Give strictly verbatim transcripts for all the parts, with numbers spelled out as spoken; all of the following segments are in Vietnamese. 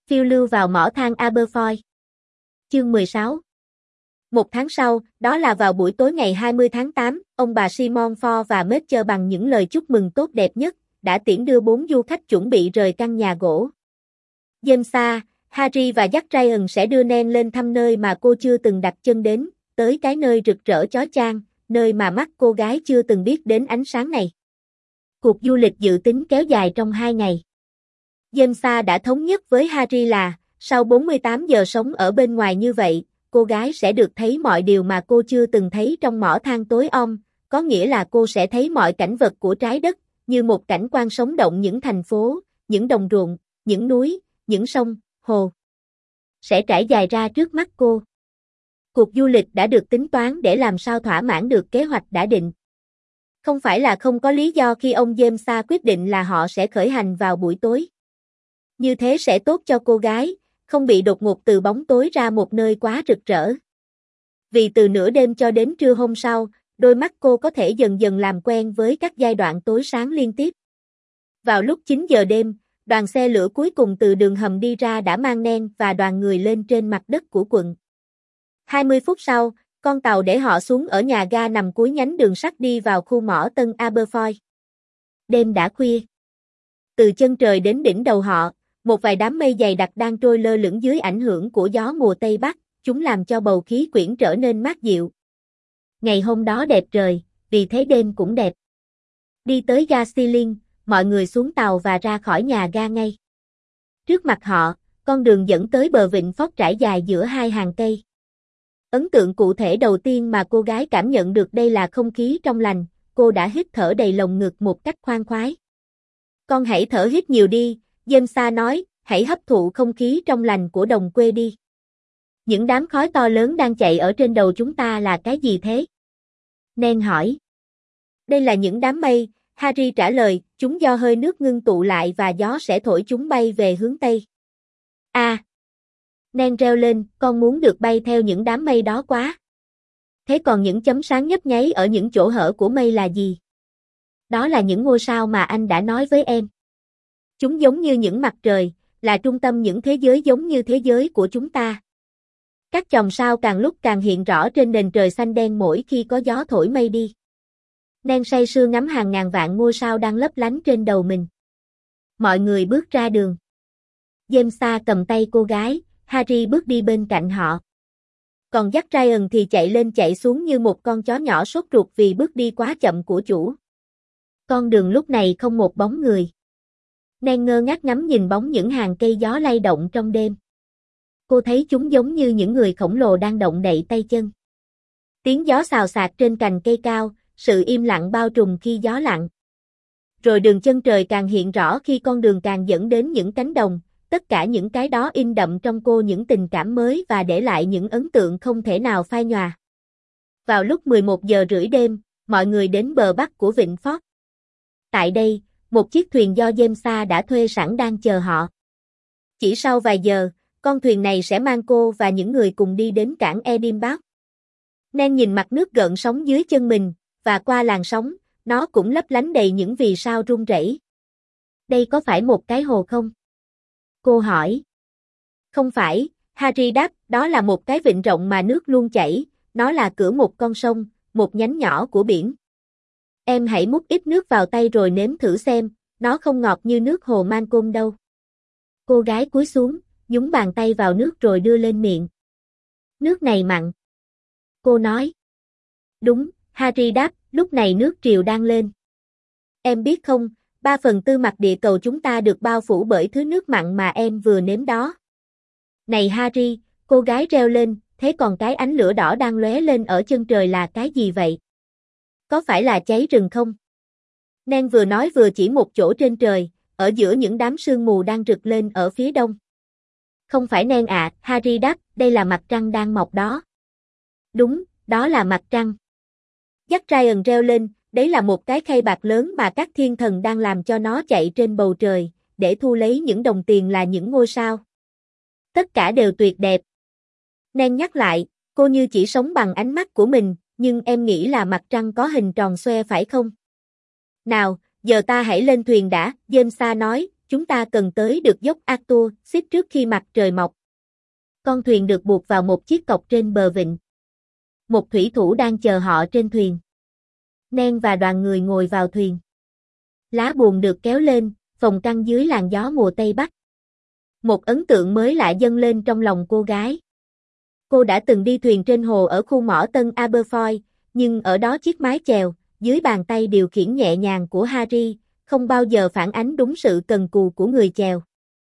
Phiêu lưu vào mỏ than Aberfoyle. Chương mười sáu. Một tháng sau, đó là vào buổi tối ngày hai mươi tháng tám, ông bà Simon Ford và Mitchell bằng những lời chúc mừng tốt đẹp nhất, đã tiễn đưa bốn du khách chuẩn bị rời căn nhà gỗ. James, Harry và Jack Ryan sẽ đưa Nan lên thăm nơi mà cô chưa từng đặt chân đến, tới cái nơi rực rỡ chói chang, nơi mà mắt cô gái chưa từng biết đến ánh sáng này. Cuộc du lịch dự tính kéo dài trong hai ngày. James đã thống nhất với Harry là, sau bốn mươi tám giờ sống ở bên ngoài như vậy, cô gái sẽ được thấy mọi điều mà cô chưa từng thấy trong mỏ than tối om, có nghĩa là cô sẽ thấy mọi cảnh vật của trái đất, như một cảnh quan sống động, những thành phố, những đồng ruộng, những núi, những sông, hồ sẽ trải dài ra trước mắt cô. Cuộc du lịch đã được tính toán để làm sao thỏa mãn được kế hoạch đã định. Không phải là không có lý do khi ông James quyết định là họ sẽ khởi hành vào buổi tối. Như thế sẽ tốt cho cô gái, không bị đột ngột từ bóng tối ra một nơi quá rực rỡ. Vì từ nửa đêm cho đến trưa hôm sau, đôi mắt cô có thể dần dần làm quen với các giai đoạn tối sáng liên tiếp. Vào lúc chín giờ đêm, đoàn xe lửa cuối cùng từ đường hầm đi ra đã mang Nan và đoàn người lên trên mặt đất của quận. hai mươi phút sau, con tàu để họ xuống ở nhà ga nằm cuối nhánh đường sắt đi vào khu mỏ Tân Aberfoyle. Đêm đã khuya. Từ chân trời đến đỉnh đầu họ, một vài đám mây dày đặc đang trôi lơ lửng dưới ảnh hưởng của gió mùa Tây Bắc, chúng làm cho bầu khí quyển trở nên mát dịu. Ngày hôm đó đẹp trời, vì thế đêm cũng đẹp. Đi tới ga Stirling, mọi người xuống tàu và ra khỏi nhà ga ngay. Trước mặt họ, con đường dẫn tới bờ vịnh Fox trải dài giữa hai hàng cây. Ấn tượng cụ thể đầu tiên mà cô gái cảm nhận được đây là không khí trong lành, cô đã hít thở đầy lồng ngực một cách khoan khoái. Con hãy thở hít nhiều đi, James nói, hãy hấp thụ không khí trong lành của đồng quê đi. Những đám khói to lớn đang chạy ở trên đầu chúng ta là cái gì thế? Nan hỏi. Đây là những đám mây, Harry trả lời, chúng do hơi nước ngưng tụ lại và gió sẽ thổi chúng bay về hướng Tây. À! Nan reo lên, con muốn được bay theo những đám mây đó quá. Thế còn những chấm sáng nhấp nháy ở những chỗ hở của mây là gì? Đó là những ngôi sao mà anh đã nói với em. Chúng giống như những mặt trời, là trung tâm những thế giới giống như thế giới của chúng ta. Các chòm sao càng lúc càng hiện rõ trên nền trời xanh đen mỗi khi có gió thổi mây đi. Nan say sưa ngắm hàng ngàn vạn ngôi sao đang lấp lánh trên đầu mình. Mọi người bước ra đường. James cầm tay cô gái, Harry bước đi bên cạnh họ. Còn Jack Ryan thì chạy lên chạy xuống như một con chó nhỏ sốt ruột vì bước đi quá chậm của chủ. Con đường lúc này không một bóng người. Nan ngơ ngác ngắm nhìn bóng những hàng cây gió lay động trong đêm. Cô thấy chúng giống như những người khổng lồ đang động đậy tay chân. Tiếng gió xào xạc trên cành cây cao, sự im lặng bao trùm khi gió lặng. Rồi đường chân trời càng hiện rõ khi con đường càng dẫn đến những cánh đồng, tất cả những cái đó in đậm trong cô những tình cảm mới và để lại những ấn tượng không thể nào phai nhòa. Vào lúc mười một giờ rưỡi đêm, mọi người đến bờ bắc của vịnh Fox. Tại đây, một chiếc thuyền do James đã thuê sẵn đang chờ họ. Chỉ sau vài giờ, con thuyền này sẽ mang cô và những người cùng đi đến cảng Edinburgh. Nan nhìn mặt nước gợn sóng dưới chân mình, và qua làn sóng, nó cũng lấp lánh đầy những vì sao rung rẩy. Đây có phải một cái hồ không? Cô hỏi. Không phải, Harry đáp, đó là một cái vịnh rộng mà nước luôn chảy, nó là cửa một con sông, một nhánh nhỏ của biển. Em hãy múc ít nước vào tay rồi nếm thử xem, nó không ngọt như nước hồ Mancomb đâu. Cô gái cúi xuống, nhúng bàn tay vào nước rồi đưa lên miệng. Nước này mặn. Cô nói. Đúng, Harry đáp, lúc này nước triều đang lên. Em biết không, ba phần tư mặt địa cầu chúng ta được bao phủ bởi thứ nước mặn mà em vừa nếm đó. Này Harry, cô gái reo lên, thế còn cái ánh lửa đỏ đang lóe lên ở chân trời là cái gì vậy? Có phải là cháy rừng không? Nan vừa nói vừa chỉ một chỗ trên trời, ở giữa những đám sương mù đang rực lên ở phía đông. Không phải Nan ạ, Harry đáp, đây là mặt trăng đang mọc đó. Đúng, đó là mặt trăng. Jack Ryan reo lên, đấy là một cái khay bạc lớn mà các thiên thần đang làm cho nó chạy trên bầu trời, để thu lấy những đồng tiền là những ngôi sao. Tất cả đều tuyệt đẹp. Nan nhắc lại, cô như chỉ sống bằng ánh mắt của mình, nhưng em nghĩ là mặt trăng có hình tròn xoe phải không? Nào, giờ ta hãy lên thuyền đã, James nói, chúng ta cần tới được dốc Arthur Seat trước khi mặt trời mọc. Con thuyền được buộc vào một chiếc cọc trên bờ vịnh. Một thủy thủ đang chờ họ trên thuyền. Nen và đoàn người ngồi vào thuyền. Lá buồm được kéo lên, phòng căng dưới làn gió mùa Tây Bắc. Một ấn tượng mới lạ dâng lên trong lòng cô gái. Cô đã từng đi thuyền trên hồ ở khu mỏ Tân Aberfoyle, nhưng ở đó chiếc mái chèo, dưới bàn tay điều khiển nhẹ nhàng của Harry, không bao giờ phản ánh đúng sự cần cù của người chèo.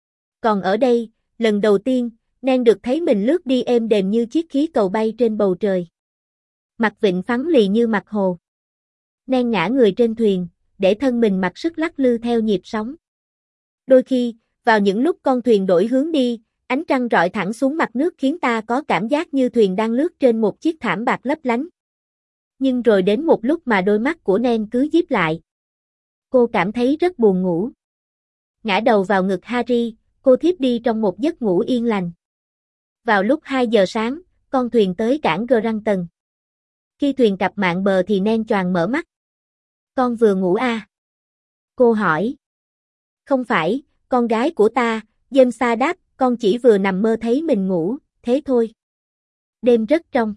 Còn ở đây, lần đầu tiên, Nen được thấy mình lướt đi êm đềm như chiếc khí cầu bay trên bầu trời. Mặt vịnh phẳng lì như mặt hồ. Nen ngã người trên thuyền, để thân mình mặc sức lắc lư theo nhịp sóng. Đôi khi, vào những lúc con thuyền đổi hướng đi, ánh trăng rọi thẳng xuống mặt nước khiến ta có cảm giác như thuyền đang lướt trên một chiếc thảm bạc lấp lánh. Nhưng rồi đến một lúc mà đôi mắt của Nen cứ díp lại. Cô cảm thấy rất buồn ngủ. Ngã đầu vào ngực Harry, cô thiếp đi trong một giấc ngủ yên lành. Vào lúc hai giờ sáng, con thuyền tới cảng Granton. Khi thuyền cập mạn bờ thì Nen choàng mở mắt. Con vừa ngủ à? Cô hỏi. Không phải, con gái của ta, James đáp, con chỉ vừa nằm mơ thấy mình ngủ, thế thôi. Đêm rất trong.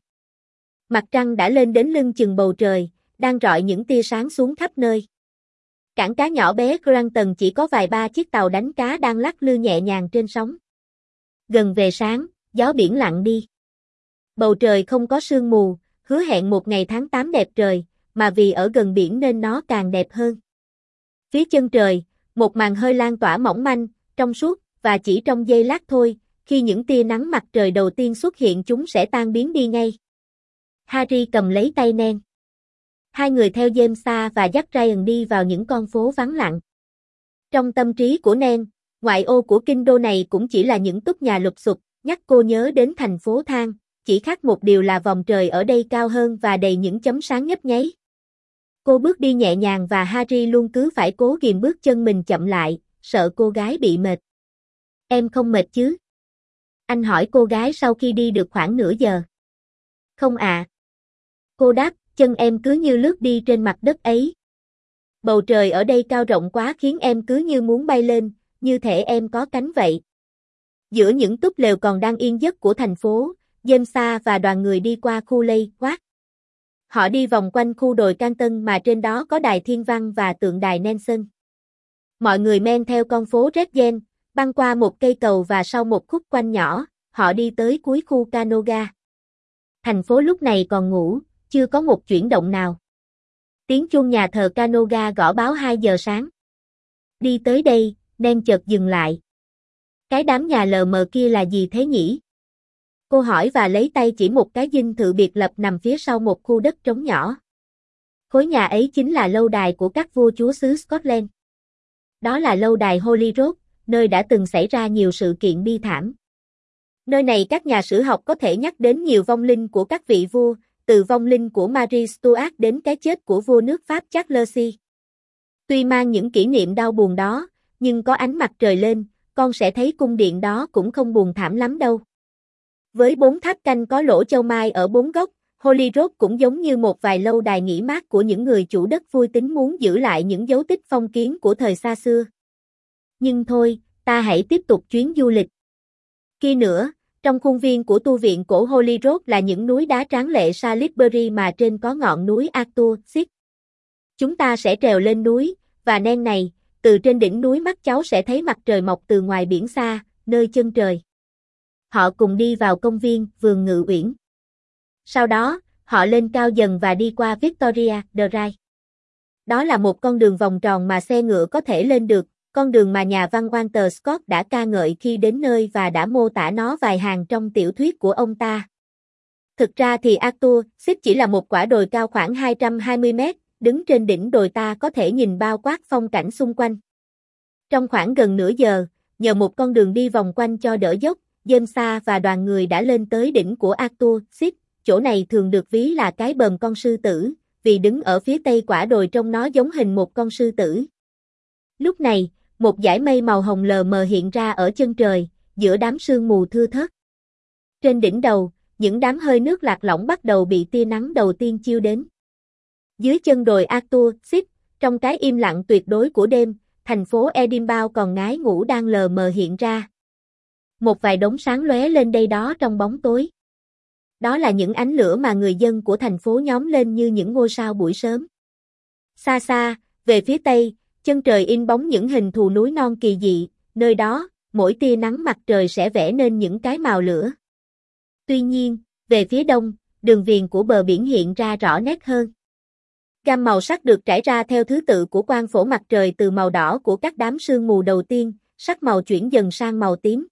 Mặt trăng đã lên đến lưng chừng bầu trời, đang rọi những tia sáng xuống khắp nơi. Cảng cá nhỏ bé Granton chỉ có vài ba chiếc tàu đánh cá đang lắc lư nhẹ nhàng trên sóng. Gần về sáng, gió biển lặng đi. Bầu trời không có sương mù, hứa hẹn một ngày tháng tám đẹp trời, mà vì ở gần biển nên nó càng đẹp hơn. Phía chân trời, một màn hơi lan tỏa mỏng manh, trong suốt, và chỉ trong giây lát thôi, khi những tia nắng mặt trời đầu tiên xuất hiện chúng sẽ tan biến đi ngay. Harry cầm lấy tay Nen. Hai người theo James và dắt Ryan đi vào những con phố vắng lặng. Trong tâm trí của Nen, ngoại ô của kinh đô này cũng chỉ là những túp nhà lụp xụp, nhắc cô nhớ đến thành phố than, chỉ khác một điều là vòng trời ở đây cao hơn và đầy những chấm sáng nhấp nháy. Cô bước đi nhẹ nhàng và Harry luôn cứ phải cố ghìm bước chân mình chậm lại, sợ cô gái bị mệt. Em không mệt chứ? Anh hỏi cô gái sau khi đi được khoảng nửa giờ. Không ạ. À. Cô đáp, chân em cứ như lướt đi trên mặt đất ấy. Bầu trời ở đây cao rộng quá khiến em cứ như muốn bay lên, như thể em có cánh vậy. Giữa những túp lều còn đang yên giấc của thành phố, James và đoàn người đi qua khu Lay Quát. Họ đi vòng quanh khu đồi Canton mà trên đó có đài thiên văn và tượng đài Nelson. Mọi người men theo con phố Red Gate, băng qua một cây cầu và sau một khúc quanh nhỏ, họ đi tới cuối khu Canoga. Thành phố lúc này còn ngủ, chưa có một chuyển động nào. Tiếng chuông nhà thờ Canoga gõ báo hai giờ sáng. Đi tới đây, Nen chợt dừng lại. Cái đám nhà lờ mờ kia là gì thế nhỉ? Cô hỏi và lấy tay chỉ một cái dinh thự biệt lập nằm phía sau một khu đất trống nhỏ. Khối nhà ấy chính là lâu đài của các vua chúa xứ Scotland. Đó là lâu đài Holyrood, nơi đã từng xảy ra nhiều sự kiện bi thảm. Nơi này các nhà sử học có thể nhắc đến nhiều vong linh của các vị vua, từ vong linh của Marie Stuart đến cái chết của vua nước Pháp Charles. Tuy mang những kỷ niệm đau buồn đó, nhưng có ánh mặt trời lên, con sẽ thấy cung điện đó cũng không buồn thảm lắm đâu. Với bốn tháp canh có lỗ châu mai ở bốn góc, Holyrood cũng giống như một vài lâu đài nghỉ mát của những người chủ đất vui tính muốn giữ lại những dấu tích phong kiến của thời xa xưa. Nhưng thôi, ta hãy tiếp tục chuyến du lịch. Kia nữa, trong khuôn viên của tu viện cổ Holyrood là những núi đá tráng lệ Salisbury mà trên có ngọn núi Arthur Seat. Chúng ta sẽ trèo lên núi, và Nen này, từ trên đỉnh núi mắt cháu sẽ thấy mặt trời mọc từ ngoài biển xa, nơi chân trời. Họ cùng đi vào công viên, vườn Ngự Uyển. Sau đó, họ lên cao dần và đi qua Victoria Drive. Đó là một con đường vòng tròn mà xe ngựa có thể lên được, con đường mà nhà văn Walter Scott đã ca ngợi khi đến nơi và đã mô tả nó vài hàng trong tiểu thuyết của ông ta. Thực ra thì Arthur Seat chỉ là một quả đồi cao khoảng hai trăm hai mươi mét, đứng trên đỉnh đồi ta có thể nhìn bao quát phong cảnh xung quanh. Trong khoảng gần nửa giờ, nhờ một con đường đi vòng quanh cho đỡ dốc, James và đoàn người đã lên tới đỉnh của Arthur Seat. Chỗ này thường được ví là cái bờm con sư tử, vì đứng ở phía tây quả đồi trông nó giống hình một con sư tử. Lúc này, một dải mây màu hồng lờ mờ hiện ra ở chân trời, giữa đám sương mù thưa thớt. Trên đỉnh đầu, những đám hơi nước lạc lõng bắt đầu bị tia nắng đầu tiên chiếu đến. Dưới chân đồi Arthur Seat, trong cái im lặng tuyệt đối của đêm, thành phố Edinburgh còn ngái ngủ đang lờ mờ hiện ra. Một vài đống sáng lóe lên đây đó trong bóng tối. Đó là những ánh lửa mà người dân của thành phố nhóm lên như những ngôi sao buổi sớm. Xa xa, về phía tây, chân trời in bóng những hình thù núi non kỳ dị, nơi đó, mỗi tia nắng mặt trời sẽ vẽ nên những cái màu lửa. Tuy nhiên, về phía đông, đường viền của bờ biển hiện ra rõ nét hơn. Gam màu sắc được trải ra theo thứ tự của quang phổ mặt trời từ màu đỏ của các đám sương mù đầu tiên, sắc màu chuyển dần sang màu tím.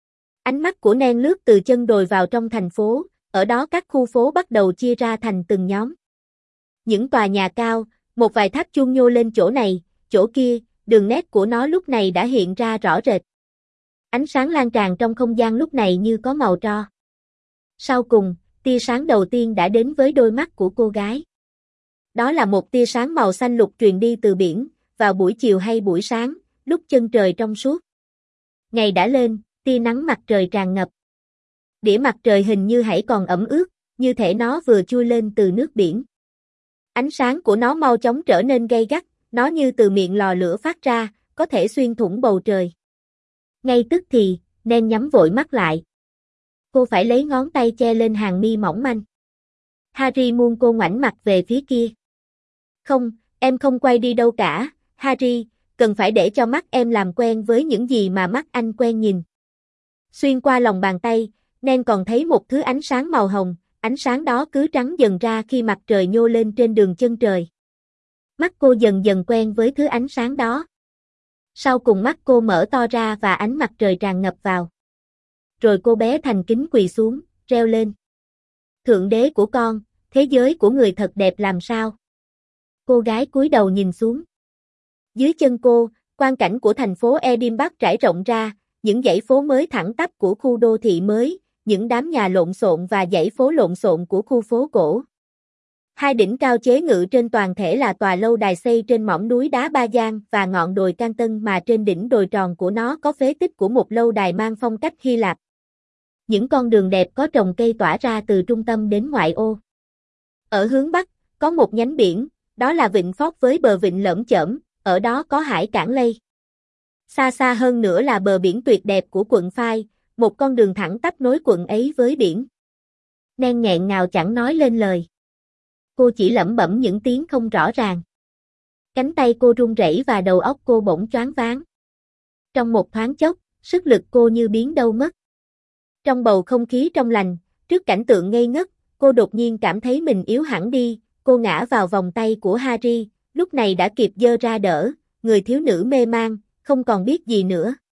Ánh mắt của Nan lướt từ chân đồi vào trong thành phố, ở đó các khu phố bắt đầu chia ra thành từng nhóm. Những tòa nhà cao, một vài tháp chuông nhô lên chỗ này, chỗ kia, đường nét của nó lúc này đã hiện ra rõ rệt. Ánh sáng lan tràn trong không gian lúc này như có màu tro. Sau cùng, tia sáng đầu tiên đã đến với đôi mắt của cô gái. Đó là một tia sáng màu xanh lục truyền đi từ biển, vào buổi chiều hay buổi sáng, lúc chân trời trong suốt. Ngày đã lên, tia nắng mặt trời tràn ngập. Đĩa mặt trời hình như hãy còn ẩm ướt, như thể nó vừa chui lên từ nước biển. Ánh sáng của nó mau chóng trở nên gay gắt, nó như từ miệng lò lửa phát ra, có thể xuyên thủng bầu trời. Ngay tức thì, Nan nhắm vội mắt lại. Cô phải lấy ngón tay che lên hàng mi mỏng manh. Harry muôn cô ngoảnh mặt về phía kia. Không, em không quay đi đâu cả, Harry, cần phải để cho mắt em làm quen với những gì mà mắt anh quen nhìn. Xuyên qua lòng bàn tay, Nan còn thấy một thứ ánh sáng màu hồng, ánh sáng đó cứ trắng dần ra khi mặt trời nhô lên trên đường chân trời. Mắt cô dần dần quen với thứ ánh sáng đó. Sau cùng mắt cô mở to ra và ánh mặt trời tràn ngập vào. Rồi cô bé thành kính quỳ xuống, reo lên. Thượng đế của con, thế giới của người thật đẹp làm sao? Cô gái cúi đầu nhìn xuống. Dưới chân cô, quang cảnh của thành phố Edinburgh trải rộng ra, những dãy phố mới thẳng tắp của khu đô thị mới, những đám nhà lộn xộn và dãy phố lộn xộn của khu phố cổ. Hai đỉnh cao chế ngự trên toàn thể là tòa lâu đài xây trên mỏm núi đá Ba Gian và ngọn đồi Canton mà trên đỉnh đồi tròn của nó có phế tích của một lâu đài mang phong cách Hy Lạp. Những con đường đẹp có trồng cây tỏa ra từ trung tâm đến ngoại ô. Ở hướng bắc, có một nhánh biển, đó là vịnh Phóc với bờ vịnh lởm chởm, ở đó có hải cảng Lây. Xa xa hơn nữa là bờ biển tuyệt đẹp của quận Phai, một con đường thẳng tắp nối quận ấy với biển. Nan nghẹn ngào chẳng nói lên lời. Cô chỉ lẩm bẩm những tiếng không rõ ràng. Cánh tay cô run rẩy và đầu óc cô bỗng choáng váng. Trong một thoáng chốc, sức lực cô như biến đâu mất. Trong bầu không khí trong lành, trước cảnh tượng ngây ngất, cô đột nhiên cảm thấy mình yếu hẳn đi, cô ngã vào vòng tay của Harry, lúc này đã kịp giơ ra đỡ, người thiếu nữ mê man, không còn biết gì nữa.